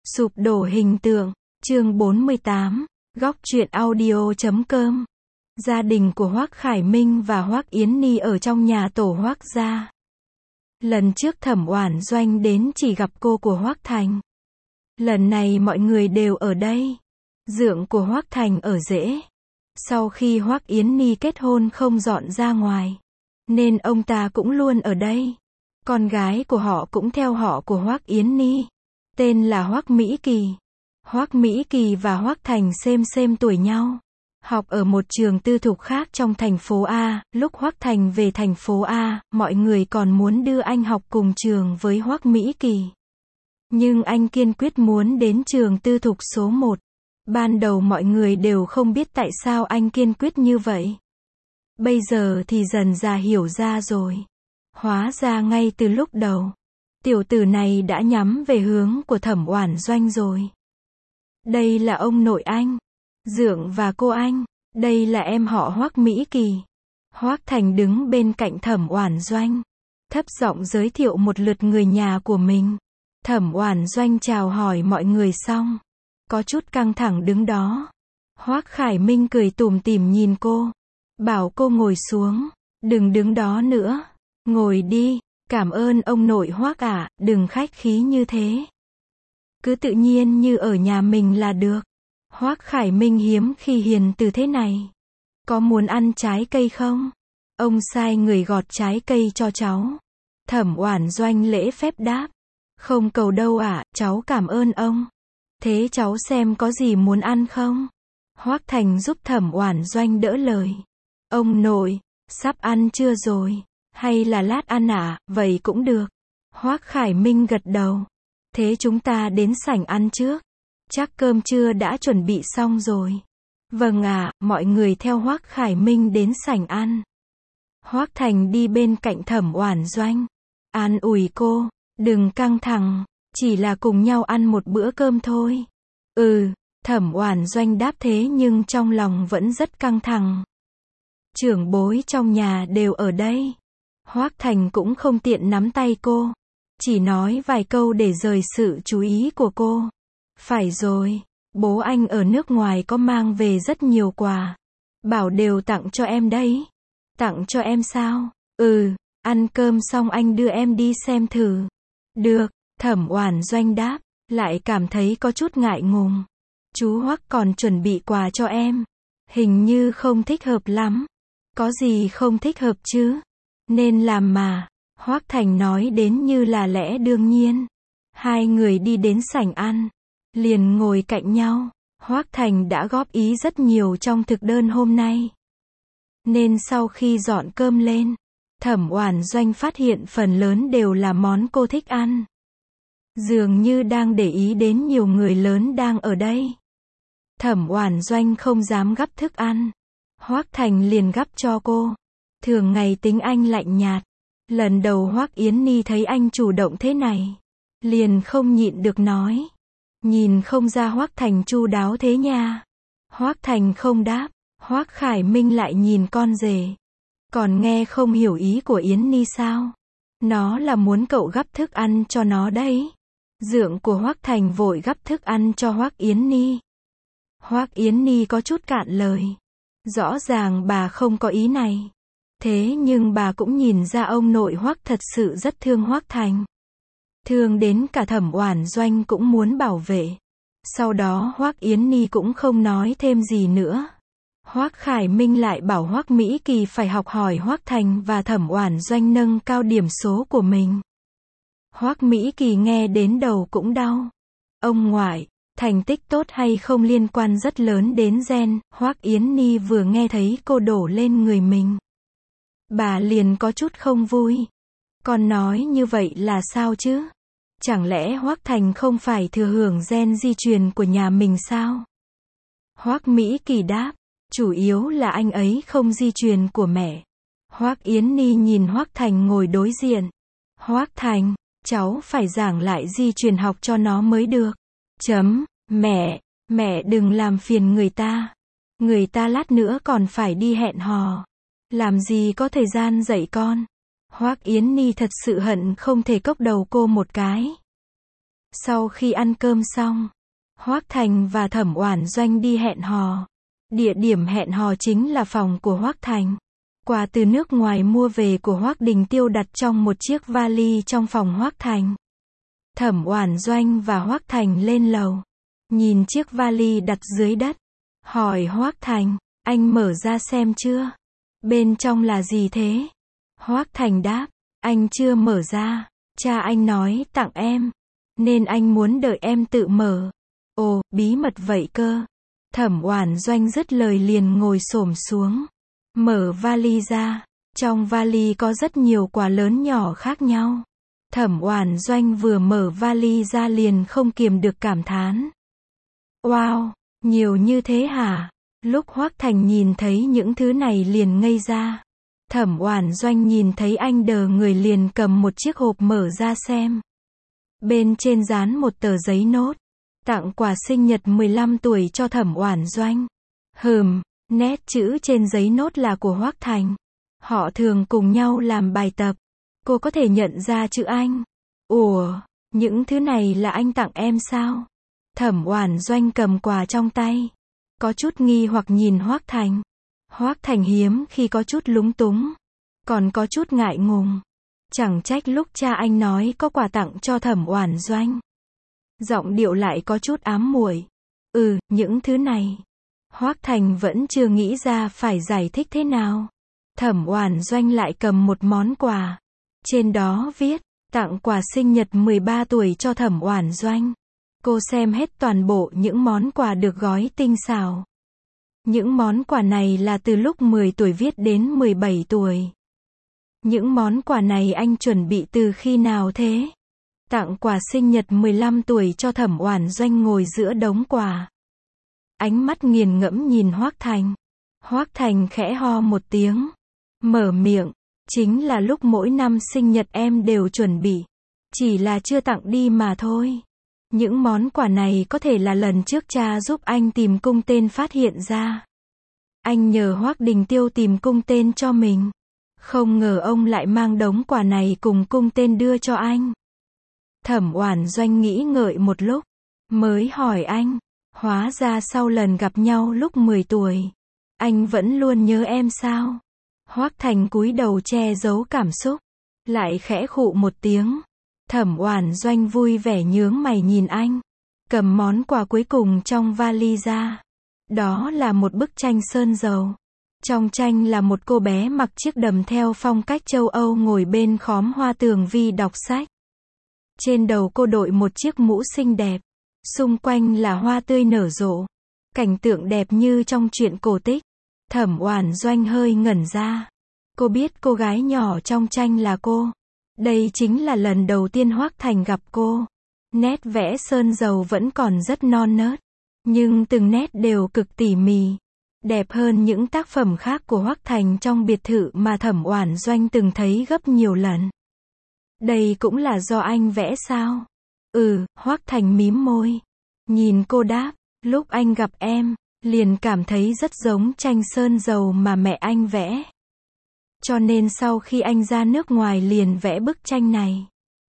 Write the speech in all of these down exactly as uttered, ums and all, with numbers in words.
Sụp đổ hình tượng, chương bốn mươi tám, góc truyện audio chấm com. Gia đình của Hoắc Khải Minh và Hoắc Yến Nhi ở trong nhà tổ Hoắc gia. Lần trước Thẩm Oản Doanh đến chỉ gặp cô của Hoắc Thành. Lần này mọi người đều ở đây. Dượng của Hoắc Thành ở rễ. Sau khi Hoắc Yến Nhi kết hôn không dọn ra ngoài, nên ông ta cũng luôn ở đây. Con gái của họ cũng theo họ của Hoắc Yến Nhi, tên là Hoắc Mỹ Kỳ. Hoắc Mỹ Kỳ và Hoắc Thành xem xem tuổi nhau, học ở một trường tư thục khác trong thành phố A. Lúc Hoắc Thành về thành phố A, mọi người còn muốn đưa anh học cùng trường với Hoắc Mỹ Kỳ. Nhưng anh kiên quyết muốn đến trường tư thục số một. Ban đầu mọi người đều không biết tại sao anh kiên quyết như vậy. Bây giờ thì dần dà hiểu ra rồi. Hóa ra ngay từ lúc đầu, tiểu tử này đã nhắm về hướng của Thẩm Oản Doanh rồi. Đây là ông nội anh, dượng và cô anh, đây là em họ Hoắc Mỹ Kỳ. Hoắc Thành đứng bên cạnh Thẩm Oản Doanh, thấp giọng giới thiệu một lượt người nhà của mình. Thẩm Oản Doanh chào hỏi mọi người xong, có chút căng thẳng đứng đó. Hoắc Khải Minh cười tủm tỉm nhìn cô, bảo cô ngồi xuống, đừng đứng đó nữa, ngồi đi, cảm ơn ông nội Hoắc ạ, đừng khách khí như thế. Cứ tự nhiên như ở nhà mình là được. Hoắc Khải Minh hiếm khi hiền từ thế này. Có muốn ăn trái cây không? Ông sai người gọt trái cây cho cháu. Thẩm Oản Doanh lễ phép đáp. Không cầu đâu ạ, cháu cảm ơn ông. Thế cháu xem có gì muốn ăn không? Hoắc Thành giúp Thẩm Oản Doanh đỡ lời. Ông nội, sắp ăn chưa rồi? Hay là lát ăn ạ? Vậy cũng được. Hoắc Khải Minh gật đầu. Thế chúng ta đến sảnh ăn trước. Chắc cơm trưa đã chuẩn bị xong rồi. Vâng ạ, mọi người theo Hoắc Khải Minh đến sảnh ăn. Hoắc Thành đi bên cạnh Thẩm Oản Doanh, an ủi cô, đừng căng thẳng, chỉ là cùng nhau ăn một bữa cơm thôi. Ừ, Thẩm Oản Doanh đáp thế nhưng trong lòng vẫn rất căng thẳng. Trưởng bối trong nhà đều ở đây. Hoắc Thành cũng không tiện nắm tay cô, chỉ nói vài câu để rời sự chú ý của cô. Phải rồi, bố anh ở nước ngoài có mang về rất nhiều quà. Bảo đều tặng cho em đấy. Tặng cho em sao? Ừ, ăn cơm xong anh đưa em đi xem thử. Được, Thẩm Oản Doanh đáp, lại cảm thấy có chút ngại ngùng. Chú Hoắc còn chuẩn bị quà cho em. Hình như không thích hợp lắm. Có gì không thích hợp chứ? Nên làm mà. Hoắc Thành nói đến như là lẽ đương nhiên. Hai người đi đến sảnh ăn, liền ngồi cạnh nhau. Hoắc Thành đã góp ý rất nhiều trong thực đơn hôm nay. Nên sau khi dọn cơm lên, Thẩm Oản Doanh phát hiện phần lớn đều là món cô thích ăn. Dường như đang để ý đến nhiều người lớn đang ở đây. Thẩm Oản Doanh không dám gắp thức ăn. Hoắc Thành liền gắp cho cô. Thường ngày tính anh lạnh nhạt. Lần đầu Hoắc Yến Nhi thấy anh chủ động thế này, liền không nhịn được nói. Nhìn không ra Hoắc Thành chu đáo thế nha. Hoắc Thành không đáp. Hoắc Khải Minh lại nhìn con rể. Còn nghe không hiểu ý của Yến Nhi sao? Nó là muốn cậu gắp thức ăn cho nó đấy. Dượng của Hoắc Thành vội gắp thức ăn cho Hoắc Yến Nhi. Hoắc Yến Nhi có chút cạn lời. Rõ ràng bà không có ý này. Thế nhưng bà cũng nhìn ra ông nội Hoắc thật sự rất thương Hoắc Thành. Thương đến cả Thẩm Oản Doanh cũng muốn bảo vệ. Sau đó Hoắc Yến Nhi cũng không nói thêm gì nữa. Hoắc Khải Minh lại bảo Hoắc Mỹ Kỳ phải học hỏi Hoắc Thành và Thẩm Oản Doanh nâng cao điểm số của mình. Hoắc Mỹ Kỳ nghe đến đầu cũng đau. Ông ngoại, thành tích tốt hay không liên quan rất lớn đến gen. Hoắc Yến Nhi vừa nghe thấy cô đổ lên người mình, bà liền có chút không vui. Con nói như vậy là sao chứ? Chẳng lẽ Hoắc Thành không phải thừa hưởng gen di truyền của nhà mình sao? Hoắc Mỹ Kỳ đáp, chủ yếu là anh ấy không di truyền của mẹ. Hoắc Yến Nhi nhìn Hoắc Thành ngồi đối diện. Hoắc Thành, cháu phải giảng lại di truyền học cho nó mới được. Chấm, mẹ, mẹ đừng làm phiền người ta. Người ta lát nữa còn phải đi hẹn hò. Làm gì có thời gian dạy con. Hoắc Yến Nhi thật sự hận không thể cốc đầu cô một cái. Sau khi ăn cơm xong, Hoác Thành và Thẩm Oản Doanh đi hẹn hò. Địa điểm hẹn hò chính là phòng của Hoác Thành. Quà từ nước ngoài mua về của Hoác Đình Tiêu đặt trong một chiếc vali trong phòng Hoác Thành. Thẩm Oản Doanh và Hoác Thành lên lầu. Nhìn chiếc vali đặt dưới đất. Hỏi Hoác Thành, anh mở ra xem chưa? Bên trong là gì thế? Hoác Thành đáp, anh chưa mở ra. Cha anh nói tặng em. Nên anh muốn đợi em tự mở. Ồ, bí mật vậy cơ. Thẩm Oản Doanh dứt lời liền ngồi xổm xuống. Mở vali ra. Trong vali có rất nhiều quà lớn nhỏ khác nhau. Thẩm Oản Doanh vừa mở vali ra liền không kiềm được cảm thán. Wow, nhiều như thế hả? Lúc Hoác Thành nhìn thấy những thứ này liền ngây ra. Thẩm Oản Doanh nhìn thấy anh đờ người liền cầm một chiếc hộp mở ra xem. Bên trên dán một tờ giấy nốt. Tặng quà sinh nhật mười lăm tuổi cho Thẩm Oản Doanh. Hừm, nét chữ trên giấy nốt là của Hoác Thành. Họ thường cùng nhau làm bài tập. Cô có thể nhận ra chữ anh. Ủa, những thứ này là anh tặng em sao? Thẩm Oản Doanh cầm quà trong tay. Có chút nghi hoặc nhìn Hoác Thành. Hoác Thành hiếm khi có chút lúng túng. Còn có chút ngại ngùng. Chẳng trách lúc cha anh nói có quà tặng cho Thẩm Oản Doanh. Giọng điệu lại có chút ám muội. Ừ, những thứ này. Hoác Thành vẫn chưa nghĩ ra phải giải thích thế nào. Thẩm Oản Doanh lại cầm một món quà. Trên đó viết, tặng quà sinh nhật mười ba tuổi cho Thẩm Oản Doanh. Cô xem hết toàn bộ những món quà được gói tinh xảo. Những món quà này là từ lúc mười tuổi viết đến mười bảy tuổi. Những món quà này anh chuẩn bị từ khi nào thế? Tặng quà sinh nhật mười lăm tuổi cho Thẩm Oản Doanh ngồi giữa đống quà. Ánh mắt nghiền ngẫm nhìn Hoác Thành. Hoác Thành khẽ ho một tiếng. Mở miệng. Chính là lúc mỗi năm sinh nhật em đều chuẩn bị. Chỉ là chưa tặng đi mà thôi. Những món quà này có thể là lần trước cha giúp anh tìm cung tên phát hiện ra. Anh nhờ Hoác Đình Tiêu tìm cung tên cho mình. Không ngờ ông lại mang đống quà này cùng cung tên đưa cho anh. Thẩm Oản Doanh nghĩ ngợi một lúc. Mới hỏi anh. Hóa ra sau lần gặp nhau lúc mười tuổi. Anh vẫn luôn nhớ em sao? Hoác Thành cúi đầu che giấu cảm xúc. Lại khẽ khụ một tiếng. Thẩm Oản Doanh vui vẻ nhướng mày nhìn anh. Cầm món quà cuối cùng trong vali ra. Đó là một bức tranh sơn dầu. Trong tranh là một cô bé mặc chiếc đầm theo phong cách châu Âu ngồi bên khóm hoa tường vi đọc sách. Trên đầu cô đội một chiếc mũ xinh đẹp. Xung quanh là hoa tươi nở rộ. Cảnh tượng đẹp như trong truyện cổ tích. Thẩm Oản Doanh hơi ngẩn ra. Cô biết cô gái nhỏ trong tranh là cô. Đây chính là lần đầu tiên Hoác Thành gặp cô. Nét vẽ sơn dầu vẫn còn rất non nớt. Nhưng từng nét đều cực tỉ mỉ. Đẹp hơn những tác phẩm khác của Hoác Thành trong biệt thự mà Thẩm Oản Doanh từng thấy gấp nhiều lần. Đây cũng là do anh vẽ sao? Ừ, Hoác Thành mím môi. Nhìn cô đáp, lúc anh gặp em, liền cảm thấy rất giống tranh sơn dầu mà mẹ anh vẽ. Cho nên sau khi anh ra nước ngoài liền vẽ bức tranh này.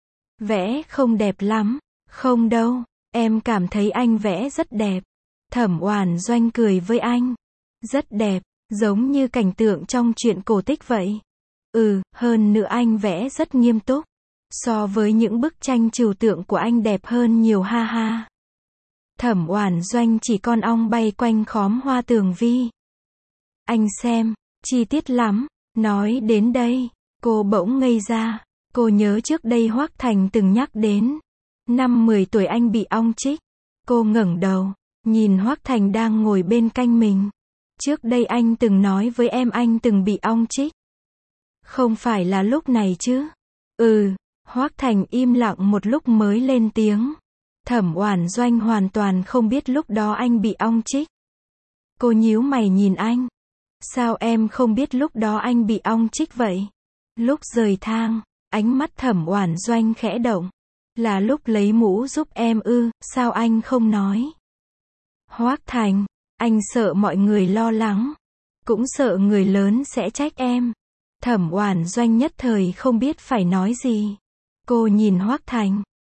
Vẽ không đẹp lắm. Không đâu, em cảm thấy anh vẽ rất đẹp. Thẩm Oản Doanh cười với anh. Rất đẹp, giống như cảnh tượng trong truyện cổ tích vậy. Ừ, hơn nữa anh vẽ rất nghiêm túc. So với những bức tranh trừu tượng của anh đẹp hơn nhiều ha ha. Thẩm Oản Doanh chỉ con ong bay quanh khóm hoa tường vi. Anh xem, chi tiết lắm. Nói đến đây, cô bỗng ngây ra. Cô nhớ trước đây Hoác Thành từng nhắc đến. Năm mười tuổi anh bị ong chích. Cô ngẩng đầu, nhìn Hoác Thành đang ngồi bên cạnh mình. Trước đây anh từng nói với em anh từng bị ong chích. Không phải là lúc này chứ? Ừ, Hoác Thành im lặng một lúc mới lên tiếng. Thẩm Oản Doanh hoàn toàn không biết lúc đó anh bị ong chích. Cô nhíu mày nhìn anh. Sao em không biết lúc đó anh bị ong chích vậy? Lúc rời thang, ánh mắt Thẩm Oản Doanh khẽ động. Là lúc lấy mũ giúp em ư, sao anh không nói? Hoác Thành, anh sợ mọi người lo lắng. Cũng sợ người lớn sẽ trách em. Thẩm Oản Doanh nhất thời không biết phải nói gì. Cô nhìn Hoác Thành.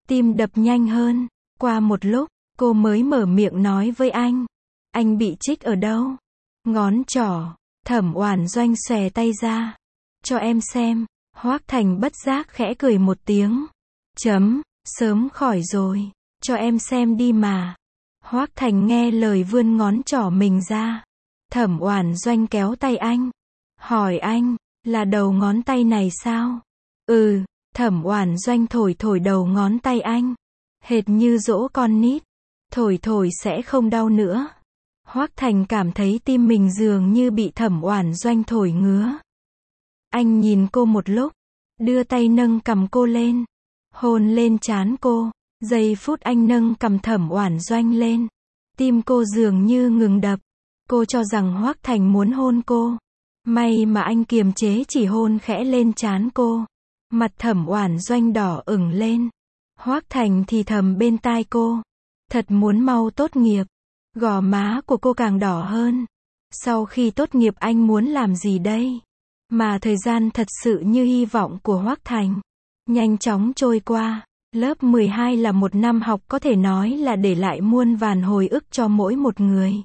Tim đập nhanh hơn. Qua một lúc, cô mới mở miệng nói với anh. Anh bị trích ở đâu? Ngón trỏ. Thẩm Oản Doanh xòe tay ra. Cho em xem. Hoắc Thành bất giác khẽ cười một tiếng. Chấm, sớm khỏi rồi. Cho em xem đi mà. Hoắc Thành nghe lời vươn ngón trỏ mình ra. Thẩm Oản Doanh kéo tay anh. Hỏi anh, là đầu ngón tay này sao? Ừ, Thẩm Oản Doanh thổi thổi đầu ngón tay anh. Hệt như dỗ con nít. Thổi thổi sẽ không đau nữa. Hoắc Thành cảm thấy tim mình dường như bị Thẩm Oản Doanh thổi ngứa. Anh nhìn cô một lúc, đưa tay nâng cằm cô lên, hôn lên trán cô. Giây phút anh nâng cằm Thẩm Oản Doanh lên, tim cô dường như ngừng đập. Cô cho rằng Hoắc Thành muốn hôn cô. May mà anh kiềm chế chỉ hôn khẽ lên trán cô. Mặt Thẩm Oản Doanh đỏ ửng lên. Hoắc Thành thì thầm bên tai cô. Thật muốn mau tốt nghiệp. Gò má của cô càng đỏ hơn. Sau khi tốt nghiệp anh muốn làm gì đây? Mà thời gian thật sự như hy vọng của Hoắc Thành. Nhanh chóng trôi qua. Lớp mười hai là một năm học có thể nói là để lại muôn vàn hồi ức cho mỗi một người.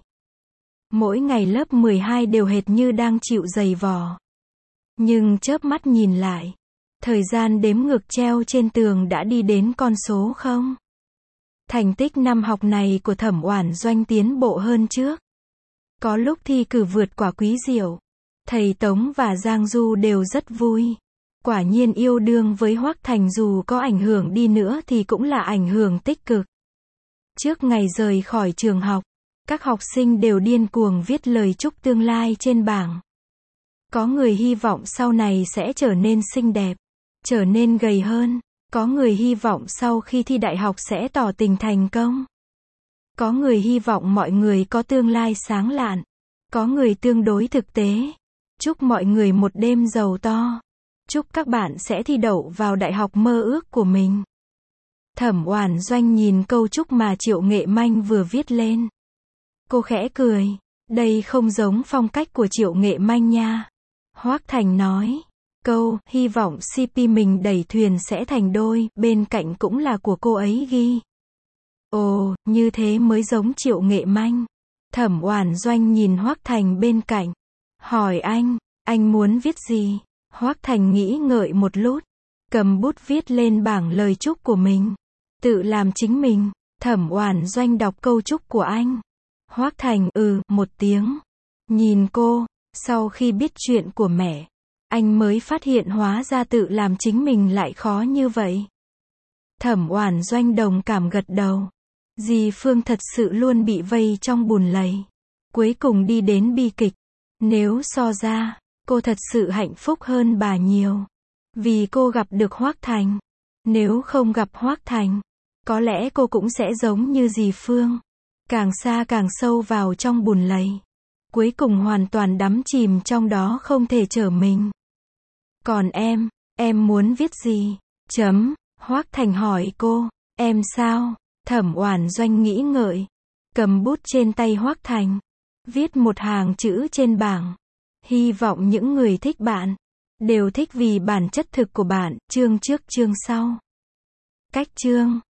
Mỗi ngày lớp mười hai đều hệt như đang chịu giày vò. Nhưng chớp mắt nhìn lại, thời gian đếm ngược treo trên tường đã đi đến con số không. Thành tích năm học này của Thẩm Oản Doanh tiến bộ hơn trước. Có lúc thi cử vượt quả Quý Diệu. Thầy Tống và Giang Du đều rất vui. Quả nhiên yêu đương với Hoắc Thành dù có ảnh hưởng đi nữa thì cũng là ảnh hưởng tích cực. Trước ngày rời khỏi trường học, các học sinh đều điên cuồng viết lời chúc tương lai trên bảng. Có người hy vọng sau này sẽ trở nên xinh đẹp, trở nên gầy hơn. Có người hy vọng sau khi thi đại học sẽ tỏ tình thành công. Có người hy vọng mọi người có tương lai sáng lạn. Có người tương đối thực tế. Chúc mọi người một đêm giàu to. Chúc các bạn sẽ thi đậu vào đại học mơ ước của mình. Thẩm Oản Doanh nhìn câu chúc mà Triệu Nghệ Manh vừa viết lên. Cô khẽ cười. Đây không giống phong cách của Triệu Nghệ Manh nha. Hoắc Thành nói. Câu, hy vọng xê pê mình đẩy thuyền sẽ thành đôi, bên cạnh cũng là của cô ấy ghi. Ồ, như thế mới giống Triệu Nghệ Manh. Thẩm Oản Doanh nhìn Hoắc Thành bên cạnh. Hỏi anh, anh muốn viết gì? Hoắc Thành nghĩ ngợi một lúc. Cầm bút viết lên bảng lời chúc của mình. Tự làm chính mình. Thẩm Oản Doanh đọc câu chúc của anh. Hoắc Thành ừ, một tiếng. Nhìn cô, sau khi biết chuyện của mẹ. Anh mới phát hiện hóa ra tự làm chính mình lại khó như vậy. Thẩm Oản Doanh đồng cảm gật đầu. Dì Phương thật sự luôn bị vây trong bùn lầy. Cuối cùng đi đến bi kịch. Nếu so ra, cô thật sự hạnh phúc hơn bà nhiều. Vì cô gặp được Hoắc Thành. Nếu không gặp Hoắc Thành, có lẽ cô cũng sẽ giống như dì Phương. Càng xa càng sâu vào trong bùn lầy. Cuối cùng hoàn toàn đắm chìm trong đó không thể trở mình. Còn em, em muốn viết gì? Chấm, Hoắc Thành hỏi cô. Em sao? Thẩm Oản Doanh nghĩ ngợi. Cầm bút trên tay Hoắc Thành. Viết một hàng chữ trên bảng. Hy vọng những người thích bạn đều thích vì bản chất thực của bạn, chương trước chương sau. Cách chương